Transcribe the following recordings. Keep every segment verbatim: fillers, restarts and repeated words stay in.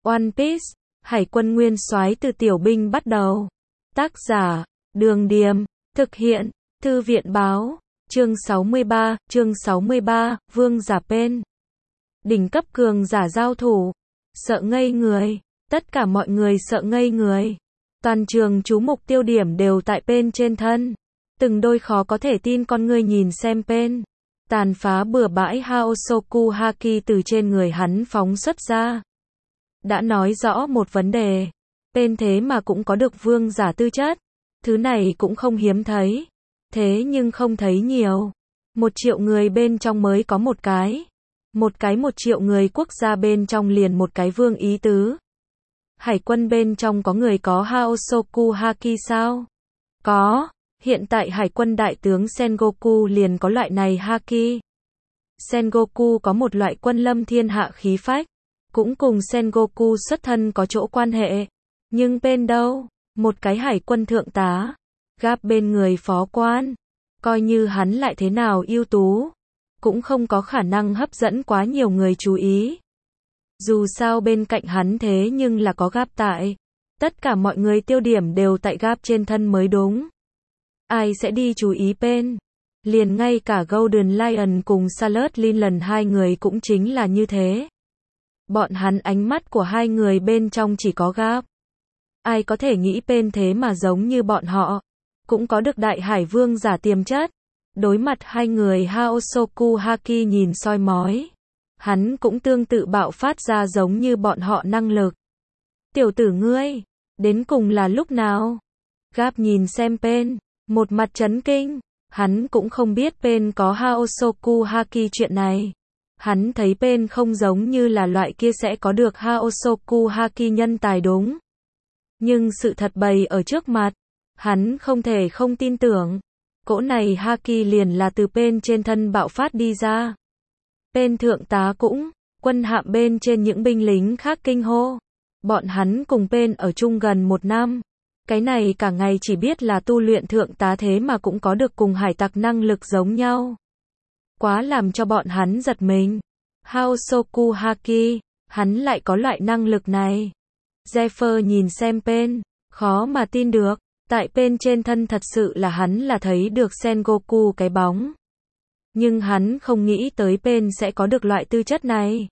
One Piece, Hải quân nguyên soái từ tiểu binh bắt đầu. Tác giả, Đường Điềm, thực hiện, Thư viện báo, chương sáu mươi ba, chương sáu mươi ba, Vương giả Pain. Đỉnh cấp cường giả giao thủ, sợ ngây người, tất cả mọi người sợ ngây người. Toàn trường chú mục tiêu điểm đều tại Pain trên thân. Từng đôi khó có thể tin con ngươi nhìn xem Pain. Tàn phá bừa bãi Haosoku Haki từ trên người hắn phóng xuất ra. Đã nói rõ một vấn đề. Pain thế mà cũng có được vương giả tư chất. Thứ này cũng không hiếm thấy. Thế nhưng không thấy nhiều. Một triệu người bên trong mới có một cái. Một cái một triệu người quốc gia bên trong liền một cái vương ý tứ. Hải quân bên trong có người có Haosoku Haki sao? Có. Hiện tại Hải quân đại tướng Sengoku liền có loại này Haki. Sengoku có một loại quân lâm thiên hạ khí phách. Cũng cùng Sengoku xuất thân có chỗ quan hệ. Nhưng Pain đâu? Một cái hải quân thượng tá. Gáp bên người phó quan. Coi như hắn lại thế nào ưu tú. Cũng không có khả năng hấp dẫn quá nhiều người chú ý. Dù sao bên cạnh hắn thế nhưng là có Gáp tại. Tất cả mọi người tiêu điểm đều tại Gáp trên thân mới đúng. Ai sẽ đi chú ý Pain? Liền ngay cả Golden Lion cùng Salad Linland hai người cũng chính là như thế. Bọn hắn ánh mắt của hai người bên trong chỉ có Gáp. Ai có thể nghĩ Pain thế mà giống như bọn họ. Cũng có được đại hải vương giả tiềm chất. Đối mặt hai người Haosoku Haki nhìn soi mói. Hắn cũng tương tự bạo phát ra giống như bọn họ năng lực. Tiểu tử ngươi, đến cùng là lúc nào? Gáp nhìn xem Pain, một mặt chấn kinh. Hắn cũng không biết Pain có Haosoku Haki chuyện này. Hắn thấy Pain không giống như là loại kia sẽ có được Haosoku Haki nhân tài đúng. Nhưng sự thật bày ở trước mặt. Hắn không thể không tin tưởng. Cỗ này Haki liền là từ Pain trên thân bạo phát đi ra. Pain thượng tá cũng, quân hạm bên trên những binh lính khác kinh hô. Bọn hắn cùng Pain ở chung gần một năm. Cái này cả ngày chỉ biết là tu luyện thượng tá thế mà cũng có được cùng hải tặc năng lực giống nhau. Quá làm cho bọn hắn giật mình. Haosoku Haki, hắn lại có loại năng lực này. Zephyr nhìn xem Pain, khó mà tin được. Tại Pain trên thân thật sự là hắn là thấy được Sengoku cái bóng. Nhưng hắn không nghĩ tới Pain sẽ có được loại tư chất này.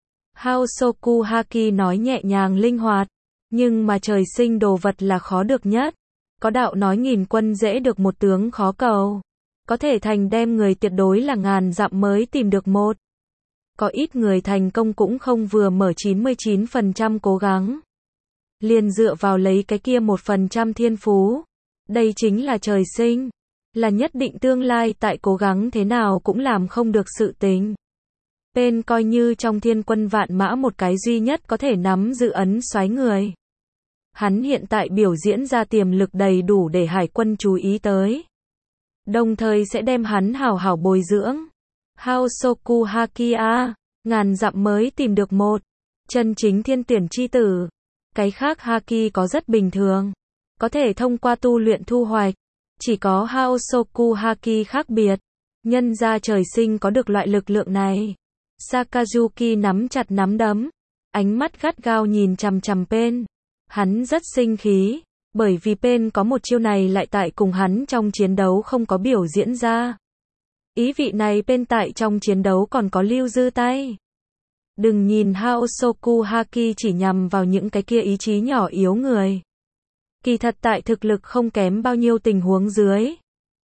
Haosoku Haki nói nhẹ nhàng linh hoạt. Nhưng mà trời sinh đồ vật là khó được nhất. Có đạo nói nghìn quân dễ được một tướng khó cầu. Có thể thành đem người tuyệt đối là ngàn dặm mới tìm được một. Có ít người thành công cũng không vừa mở chín mươi chín phần trăm cố gắng. Liền dựa vào lấy cái kia một phần trăm thiên phú. Đây chính là trời sinh. Là nhất định tương lai tại cố gắng thế nào cũng làm không được sự tình. Pain coi như trong thiên quân vạn mã một cái duy nhất có thể nắm giữ ấn soái người. Hắn hiện tại biểu diễn ra tiềm lực đầy đủ để hải quân chú ý tới. Đồng thời sẽ đem hắn hảo hảo bồi dưỡng. Haosoku Haki a, ngàn dặm mới tìm được một. Chân chính thiên tuyển chi tử. Cái khác Haki có rất bình thường. Có thể thông qua tu luyện thu hoạch. Chỉ có Haosoku Haki khác biệt. Nhân ra trời sinh có được loại lực lượng này. Sakazuki nắm chặt nắm đấm. Ánh mắt gắt gao nhìn chằm chằm Pain. Hắn rất sinh khí. Bởi vì Pain có một chiêu này lại tại cùng hắn trong chiến đấu không có biểu diễn ra. Ý vị này Pain tại trong chiến đấu còn có lưu dư tay. Đừng nhìn Haosoku Haki chỉ nhằm vào những cái kia ý chí nhỏ yếu người. Kỳ thật tại thực lực không kém bao nhiêu tình huống dưới.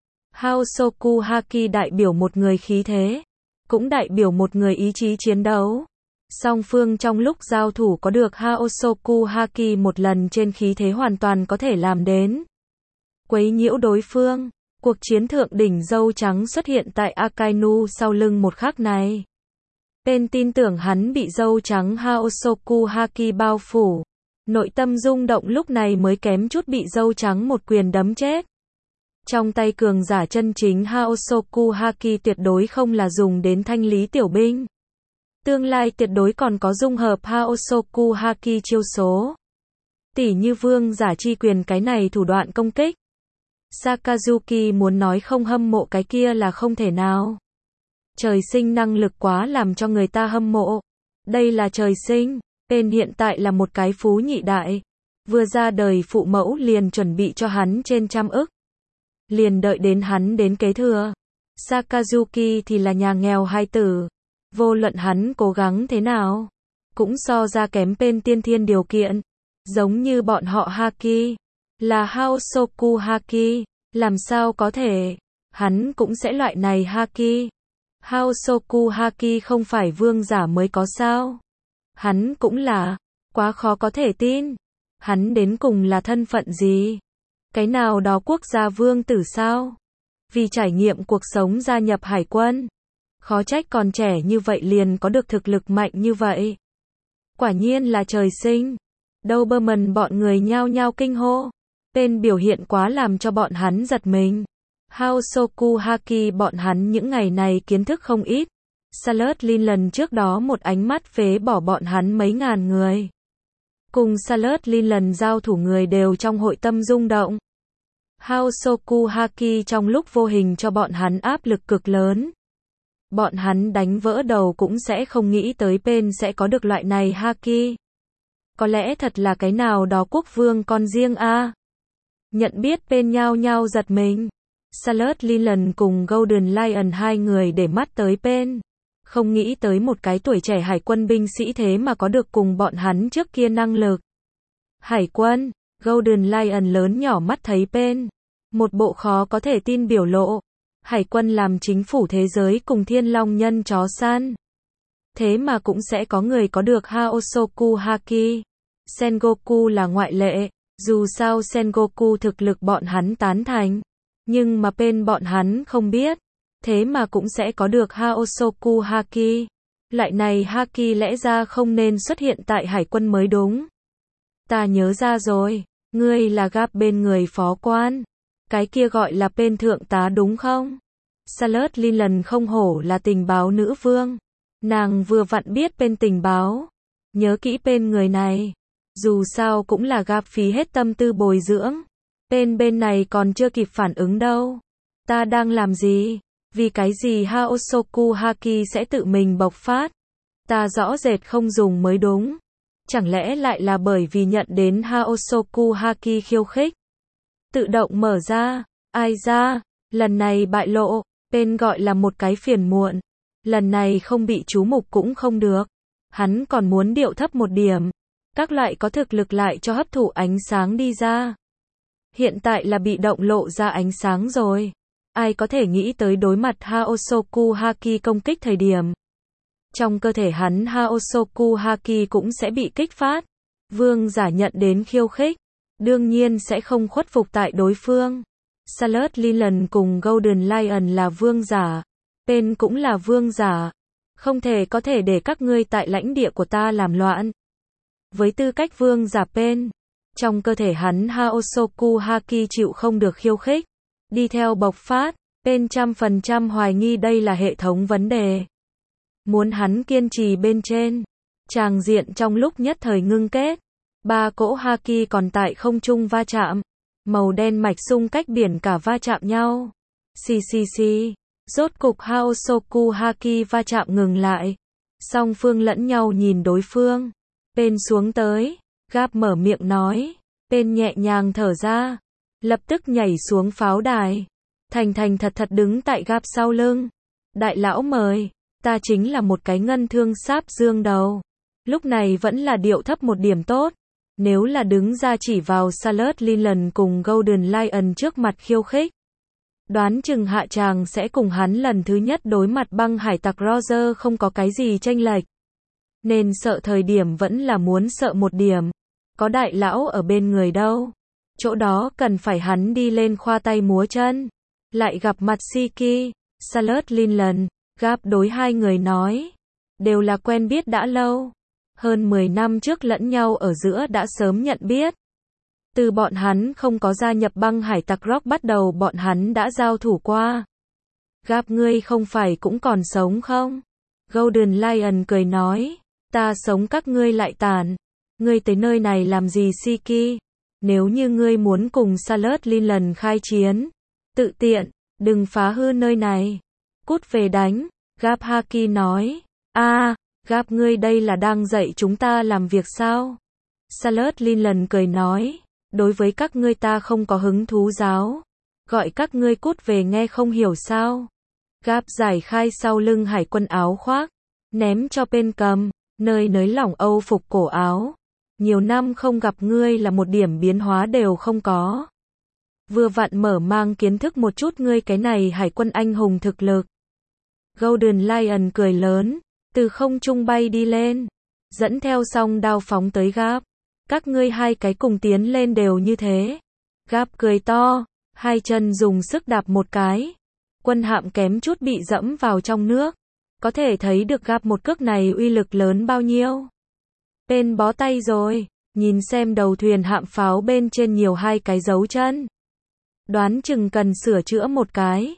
Haosoku Haki đại biểu một người khí thế. Cũng đại biểu một người ý chí chiến đấu. Song phương trong lúc giao thủ có được Haosoku Haki một lần trên khí thế hoàn toàn có thể làm đến. Quấy nhiễu đối phương. Cuộc chiến thượng đỉnh dâu trắng xuất hiện tại Akainu sau lưng một khắc này. Pain tin tưởng hắn bị dâu trắng Haosoku Haki bao phủ. Nội tâm rung động lúc này mới kém chút bị dâu trắng một quyền đấm chết. Trong tay cường giả chân chính Haosoku Haki tuyệt đối không là dùng đến thanh lý tiểu binh. Tương lai tuyệt đối còn có dung hợp Haosoku Haki chiêu số. Tỉ như vương giả chi quyền cái này thủ đoạn công kích. Sakazuki muốn nói không hâm mộ cái kia là không thể nào. Trời sinh năng lực quá làm cho người ta hâm mộ. Đây là trời sinh. Tên hiện tại là một cái phú nhị đại. Vừa ra đời phụ mẫu liền chuẩn bị cho hắn trên trăm ức. Liền đợi đến hắn đến kế thừa. Sakazuki thì là nhà nghèo hai tử. Vô luận hắn cố gắng thế nào, cũng so ra kém bên tiên thiên điều kiện. Giống như bọn họ Haki, là Hosoku Haki, làm sao có thể, hắn cũng sẽ loại này Haki. Hosoku Haki không phải vương giả mới có sao? Hắn cũng là, quá khó có thể tin. Hắn đến cùng là thân phận gì? Cái nào đó quốc gia vương tử sao? Vì trải nghiệm cuộc sống gia nhập hải quân. Khó trách còn trẻ như vậy liền có được thực lực mạnh như vậy. Quả nhiên là trời sinh. Doberman bọn người nhao nhao kinh hô. Tên biểu hiện quá làm cho bọn hắn giật mình. Hosoku Haki bọn hắn những ngày này kiến thức không ít. Salut Lin lần trước đó một ánh mắt phế bỏ bọn hắn mấy ngàn người. Cùng Salut Lin lần giao thủ người đều trong hội tâm rung động. Hosoku Haki trong lúc vô hình cho bọn hắn áp lực cực lớn. Bọn hắn đánh vỡ đầu cũng sẽ không nghĩ tới bên sẽ có được loại này Haki. Có lẽ thật là cái nào đó quốc vương con riêng a. À? Nhận biết bên nhau nhau giật mình. Salut Lin lần cùng Golden Lion hai người để mắt tới bên. Không nghĩ tới một cái tuổi trẻ hải quân binh sĩ thế mà có được cùng bọn hắn trước kia năng lực. Hải quân, Golden Lion lớn nhỏ mắt thấy bên. Một bộ khó có thể tin biểu lộ. Hải quân làm chính phủ thế giới cùng thiên long nhân chó săn. Thế mà cũng sẽ có người có được Hosoku Haki. Sengoku là ngoại lệ. Dù sao Sengoku thực lực bọn hắn tán thành. Nhưng mà bên bọn hắn không biết. Thế mà cũng sẽ có được Hosoku Haki. Loại này Haki lẽ ra không nên xuất hiện tại hải quân mới đúng. Ta nhớ ra rồi. Ngươi là Gap bên người phó quan. Cái kia gọi là bên thượng tá đúng không? Salut Lin lần không hổ là tình báo nữ vương. Nàng vừa vặn biết bên tình báo. Nhớ kỹ bên người này. Dù sao cũng là Gap phí hết tâm tư bồi dưỡng. Bên bên này còn chưa kịp phản ứng đâu. Ta đang làm gì? Vì cái gì Hosoku Haki sẽ tự mình bộc phát? Ta rõ rệt không dùng mới đúng. Chẳng lẽ lại là bởi vì nhận đến Hosoku Haki khiêu khích? Tự động mở ra. Ai ra? Lần này bại lộ. Bên gọi là một cái phiền muộn. Lần này không bị chú mục cũng không được. Hắn còn muốn điệu thấp một điểm. Các loại có thực lực lại cho hấp thụ ánh sáng đi ra. Hiện tại là bị động lộ ra ánh sáng rồi. Ai có thể nghĩ tới đối mặt Hosoku Haki công kích thời điểm. Trong cơ thể hắn Hosoku Haki cũng sẽ bị kích phát. Vương giả nhận đến khiêu khích. Đương nhiên sẽ không khuất phục tại đối phương. Salut Lin lần cùng Golden Lion là vương giả. Bên cũng là vương giả. Không thể có thể để các ngươi tại lãnh địa của ta làm loạn. Với tư cách vương giả bên. Trong cơ thể hắn Hosoku Haki chịu không được khiêu khích. Đi theo bộc phát. Bên trăm phần trăm hoài nghi đây là hệ thống vấn đề. Muốn hắn kiên trì bên trên. Tràng diện trong lúc nhất thời ngưng kết. Ba cỗ Haki còn tại không trung va chạm. Màu đen mạch xung cách biển cả va chạm nhau. Xì xì xì. Rốt cục Hosoku Haki va chạm ngừng lại. Song phương lẫn nhau nhìn đối phương. Bên xuống tới. Gap mở miệng nói. Bên nhẹ nhàng thở ra. Lập tức nhảy xuống pháo đài. Thành thành thật thật đứng tại Gap sau lưng. Đại lão mời. Ta chính là một cái ngân thương sáp dương đầu. Lúc này vẫn là điệu thấp một điểm tốt. Nếu là đứng ra chỉ vào Salut Lin lần cùng Golden Lion trước mặt khiêu khích. Đoán chừng hạ tràng sẽ cùng hắn lần thứ nhất đối mặt băng hải tặc Roger không có cái gì chênh lệch. Nên sợ thời điểm vẫn là muốn sợ một điểm. Có đại lão ở bên người đâu. Chỗ đó cần phải hắn đi lên khoa tay múa chân. Lại gặp mặt Shiki, Salut Lin lần, Gap đối hai người nói. Đều là quen biết đã lâu. Hơn mười năm trước lẫn nhau ở giữa đã sớm nhận biết. Từ bọn hắn không có gia nhập băng hải tặc Rock bắt đầu bọn hắn đã giao thủ qua. Gap ngươi không phải cũng còn sống không? Golden Lion cười nói. Ta sống các ngươi lại tàn. Ngươi tới nơi này làm gì Shiki? Nếu như ngươi muốn cùng Salut Lin lần khai chiến. Tự tiện, đừng phá hư nơi này. Cút về đánh. Gap Haki nói. A. À, Gap ngươi đây là đang dạy chúng ta làm việc sao? Salad Lincoln cười nói, đối với các ngươi ta không có hứng thú giáo. Gọi các ngươi cút về nghe không hiểu sao? Gap giải khai sau lưng hải quân áo khoác, ném cho bên cầm, nơi nới lỏng âu phục cổ áo. Nhiều năm không gặp ngươi là một điểm biến hóa đều không có. Vừa vặn mở mang kiến thức một chút ngươi cái này hải quân anh hùng thực lực. Golden Lion cười lớn, từ không trung bay đi lên, dẫn theo song đao phóng tới Gap. Các ngươi hai cái cùng tiến lên đều như thế. Gap cười to, hai chân dùng sức đạp một cái. Quân hạm kém chút bị dẫm vào trong nước. Có thể thấy được Gap một cước này uy lực lớn bao nhiêu. Bên bó tay rồi, nhìn xem đầu thuyền hạm pháo bên trên nhiều hai cái dấu chân. Đoán chừng cần sửa chữa một cái.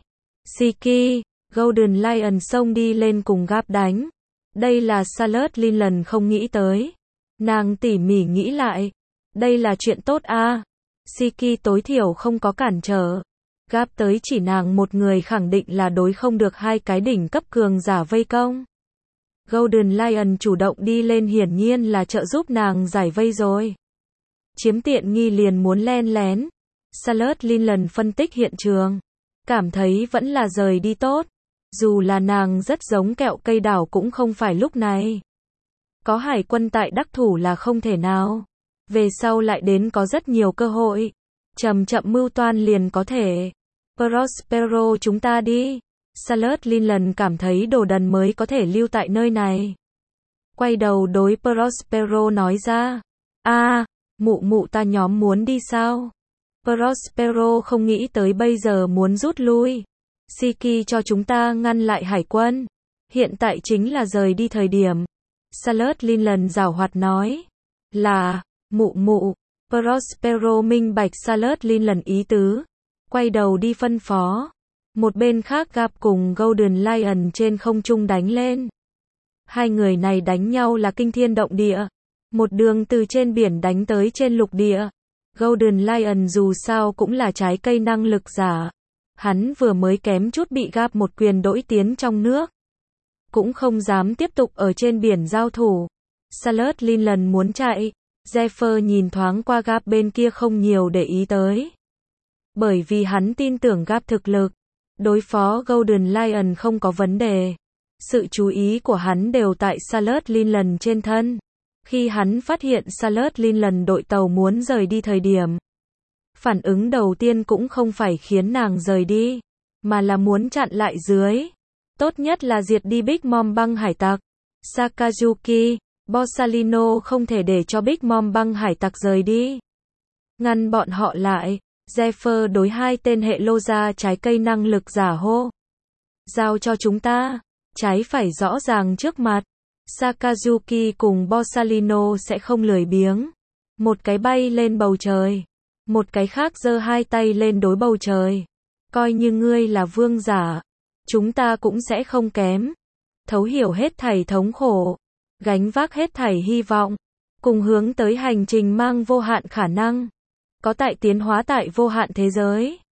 Siki, Golden Lion xông đi lên cùng Gap đánh. Đây là Salad Lincoln không nghĩ tới. Nàng tỉ mỉ nghĩ lại. Đây là chuyện tốt a. Siki tối thiểu không có cản trở. Gap tới chỉ nàng một người khẳng định là đối không được hai cái đỉnh cấp cường giả vây công. Golden Lion chủ động đi lên hiển nhiên là trợ giúp nàng giải vây rồi. Chiếm tiện nghi liền muốn len lén. Salad Lincoln phân tích hiện trường. Cảm thấy vẫn là rời đi tốt. Dù là nàng rất giống kẹo cây đảo cũng không phải lúc này. Có hải quân tại đắc thủ là không thể nào. Về sau lại đến có rất nhiều cơ hội. Chậm chậm mưu toan liền có thể. Prospero chúng ta đi. Salad Lincoln cảm thấy đồ đần mới có thể lưu tại nơi này. Quay đầu đối Prospero nói ra. a mụ mụ ta nhóm muốn đi sao? Prospero không nghĩ tới bây giờ muốn rút lui. Siki cho chúng ta ngăn lại hải quân. Hiện tại chính là rời đi thời điểm. Salad Lincoln giảo hoạt nói. Là, mụ mụ. Prospero minh bạch Salad Lincoln ý tứ. Quay đầu đi phân phó. Một bên khác Gap cùng Golden Lion trên không trung đánh lên. Hai người này đánh nhau là kinh thiên động địa. Một đường từ trên biển đánh tới trên lục địa. Golden Lion dù sao cũng là trái cây năng lực giả. Hắn vừa mới kém chút bị Gap một quyền đỗi tiến trong nước. Cũng không dám tiếp tục ở trên biển giao thủ. Salad Lincoln muốn chạy. Zephyr nhìn thoáng qua Gap bên kia không nhiều để ý tới. Bởi vì hắn tin tưởng Gap thực lực. Đối phó Golden Lion không có vấn đề. Sự chú ý của hắn đều tại Salad Lincoln trên thân. Khi hắn phát hiện Salad Lincoln đội tàu muốn rời đi thời điểm. Phản ứng đầu tiên cũng không phải khiến nàng rời đi. Mà là muốn chặn lại dưới. Tốt nhất là diệt đi Big Mom băng hải tặc. Sakazuki, Borsalino không thể để cho Big Mom băng hải tặc rời đi. Ngăn bọn họ lại. Zephyr đối hai tên hệ lô ra trái cây năng lực giả hô. Giao cho chúng ta. Trái phải rõ ràng trước mặt. Sakazuki cùng Borsalino sẽ không lười biếng. Một cái bay lên bầu trời. Một cái khác giơ hai tay lên đối bầu trời. Coi như ngươi là vương giả. Chúng ta cũng sẽ không kém. Thấu hiểu hết thảy thống khổ. Gánh vác hết thảy hy vọng. Cùng hướng tới hành trình mang vô hạn khả năng. Có tại tiến hóa tại vô hạn thế giới.